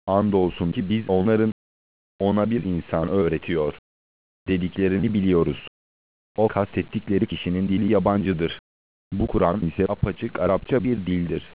Andolsun ki biz onların, ona bir insan öğretiyor dediklerini biliyoruz. O kastettikleri kişinin dili yabancıdır. Bu Kur'an ise apaçık Arapça bir dildir.